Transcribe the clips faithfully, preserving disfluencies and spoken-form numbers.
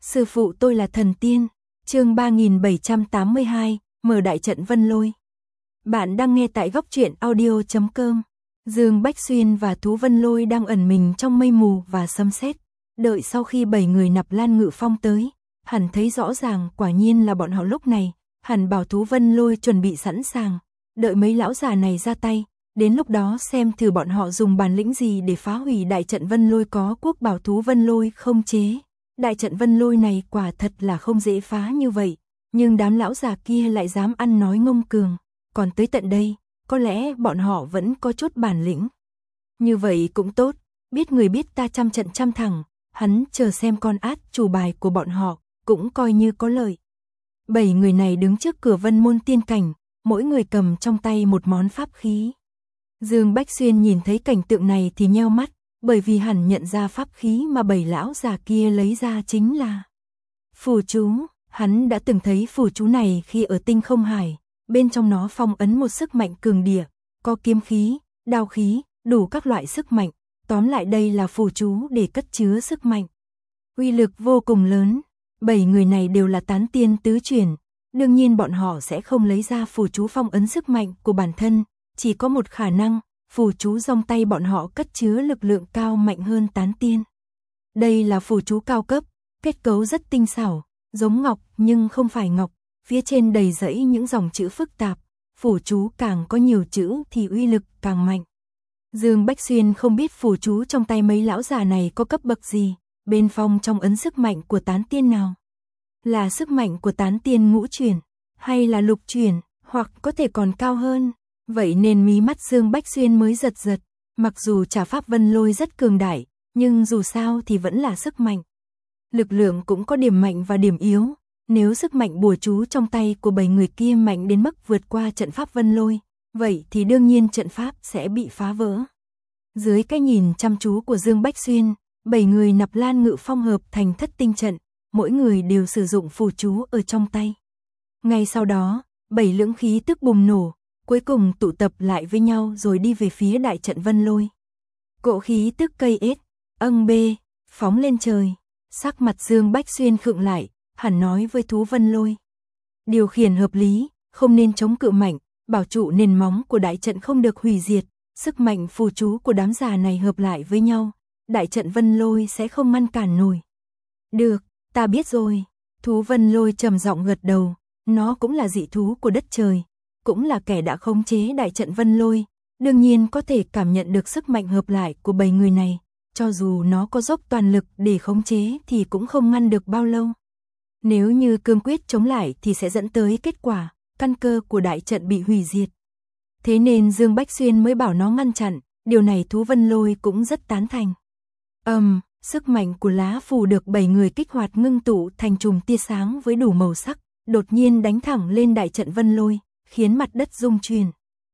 Sư phụ tôi là thần tiên. Chương ba nghìn bảy trăm tám mươi hai, mở đại trận Vân Lôi. Bạn đang nghe tại góc truyện audio chấm com. Dương Bách Xuyên và Thú Vân Lôi đang ẩn mình trong mây mù và sấm sét. Đợi sau khi bảy người Nạp Lan Ngự Phong tới, hẳn thấy rõ ràng quả nhiên là bọn họ lúc này. Hẳn bảo Thú Vân Lôi chuẩn bị sẵn sàng, đợi mấy lão già này ra tay. Đến lúc đó xem thử bọn họ dùng bản lĩnh gì để phá hủy đại trận Vân Lôi có Quốc Bảo Thú Vân Lôi không chế. Đại trận Vân Lôi này quả thật là không dễ phá như vậy, nhưng đám lão già kia lại dám ăn nói ngông cuồng. Còn tới tận đây, có lẽ bọn họ vẫn có chút bản lĩnh. Như vậy cũng tốt, biết người biết ta trăm trận trăm thẳng, hắn chờ xem con át chủ bài của bọn họ, cũng coi như có lợi. Bảy người này đứng trước cửa Vân Môn tiên cảnh, mỗi người cầm trong tay một món pháp khí. Dương Bách Xuyên nhìn thấy cảnh tượng này thì nheo mắt, bởi vì hẳn nhận ra pháp khí mà bảy lão già kia lấy ra chính là phù chú. Hắn đã từng thấy phù chú này khi ở Tinh Không Hải, bên trong nó phong ấn một sức mạnh cường địa, có kiếm khí, đao khí, đủ các loại sức mạnh, tóm lại đây là phù chú để cất chứa sức mạnh. Uy lực vô cùng lớn, bảy người này đều là tán tiên tứ truyền, đương nhiên bọn họ sẽ không lấy ra phù chú phong ấn sức mạnh của bản thân, chỉ có một khả năng, phù chú trong tay bọn họ cất chứa lực lượng cao mạnh hơn tán tiên. Đây là phù chú cao cấp, kết cấu rất tinh xảo, giống ngọc nhưng không phải ngọc, phía trên đầy rẫy những dòng chữ phức tạp, phù chú càng có nhiều chữ thì uy lực càng mạnh. Dương Bách Xuyên không biết phù chú trong tay mấy lão già này có cấp bậc gì, bên phong trong ấn sức mạnh của tán tiên nào. Là sức mạnh của tán tiên ngũ truyền, hay là lục truyền, hoặc có thể còn cao hơn. Vậy nên mí mắt Dương Bách Xuyên mới giật giật, mặc dù trả pháp Vân Lôi rất cường đại, nhưng dù sao thì vẫn là sức mạnh. Lực lượng cũng có điểm mạnh và điểm yếu, nếu sức mạnh bùa chú trong tay của bảy người kia mạnh đến mức vượt qua trận pháp Vân Lôi, vậy thì đương nhiên trận pháp sẽ bị phá vỡ. Dưới cái nhìn chăm chú của Dương Bách Xuyên, bảy người Nạp Lan Ngự Phong hợp thành thất tinh trận, mỗi người đều sử dụng phù chú ở trong tay. Ngay sau đó, bảy lưỡng khí tức bùng nổ, cuối cùng tụ tập lại với nhau rồi đi về phía đại trận Vân Lôi. Cỗ khí tức cây ết, âng bê, phóng lên trời. Sắc mặt Dương Bách Xuyên khựng lại, hẳn nói với Thú Vân Lôi. Điều khiển hợp lý, không nên chống cự mạnh, bảo trụ nền móng của đại trận không được hủy diệt. Sức mạnh phù chú của đám già này hợp lại với nhau, đại trận Vân Lôi sẽ không ngăn cản nổi. Được, ta biết rồi. Thú Vân Lôi trầm giọng gật đầu, nó cũng là dị thú của đất trời, cũng là kẻ đã khống chế đại trận Vân Lôi, đương nhiên có thể cảm nhận được sức mạnh hợp lại của bảy người này, cho dù nó có dốc toàn lực để khống chế thì cũng không ngăn được bao lâu. Nếu như cương quyết chống lại thì sẽ dẫn tới kết quả, căn cơ của đại trận bị hủy diệt. Thế nên Dương Bách Xuyên mới bảo nó ngăn chặn, điều này Thú Vân Lôi cũng rất tán thành. Ầm, um, sức mạnh của lá phù được bảy người kích hoạt ngưng tụ thành chùm tia sáng với đủ màu sắc, đột nhiên đánh thẳng lên đại trận Vân Lôi, khiến mặt đất rung chuyển.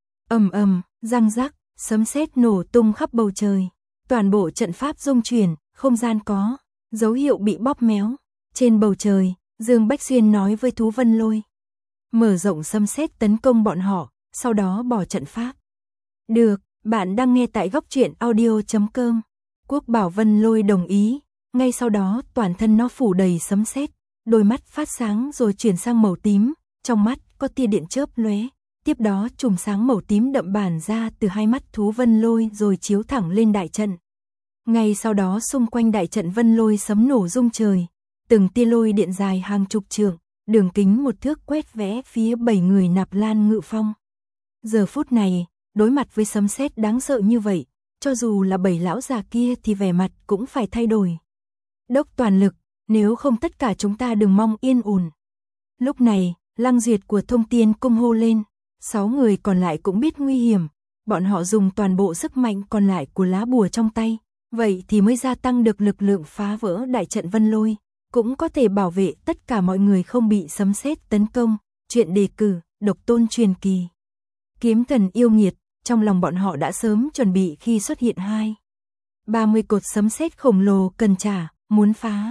Ầm ầm, răng rắc, sấm sét nổ tung khắp bầu trời. Toàn bộ trận pháp rung chuyển, không gian có dấu hiệu bị bóp méo. Trên bầu trời, Dương Bách Xuyên nói với Thú Vân Lôi, mở rộng sấm sét tấn công bọn họ, sau đó bỏ trận pháp. Được, bạn đang nghe tại góc truyện audio chấm com. Quốc Bảo Vân Lôi đồng ý, ngay sau đó toàn thân nó phủ đầy sấm sét, đôi mắt phát sáng rồi chuyển sang màu tím, trong mắt có tia điện chớp lóe, tiếp đó chùm sáng màu tím đậm bàn ra từ hai mắt Thú Vân Lôi rồi chiếu thẳng lên đại trận. Ngay sau đó xung quanh đại trận Vân Lôi sấm nổ rung trời, từng tia lôi điện dài hàng chục trượng, đường kính một thước quét vẽ phía bảy người Nạp Lan Ngự Phong. Giờ phút này, đối mặt với sấm sét đáng sợ như vậy, cho dù là bảy lão già kia thì vẻ mặt cũng phải thay đổi. Đốc toàn lực, nếu không tất cả chúng ta đừng mong yên ổn. Lúc này, Lăng Duyệt của Thông Tiên Cung hô lên, sáu người còn lại cũng biết nguy hiểm, bọn họ dùng toàn bộ sức mạnh còn lại của lá bùa trong tay, vậy thì mới gia tăng được lực lượng phá vỡ đại trận Vân Lôi, cũng có thể bảo vệ tất cả mọi người không bị sấm sét tấn công. Chuyện đề cử, độc tôn truyền kỳ. Kiếm thần yêu nghiệt, trong lòng bọn họ đã sớm chuẩn bị khi xuất hiện hai ba mươi cột sấm sét khổng lồ cần trả, muốn phá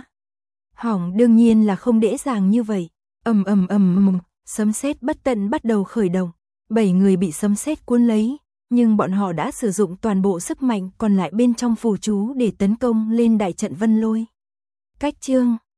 hỏng đương nhiên là không dễ dàng như vậy. Ầm ầm ầm ầm, sấm sét bất tận bắt đầu khởi động, bảy người bị sấm sét cuốn lấy, nhưng bọn họ đã sử dụng toàn bộ sức mạnh còn lại bên trong phù chú để tấn công lên đại trận Vân Lôi. Cách chương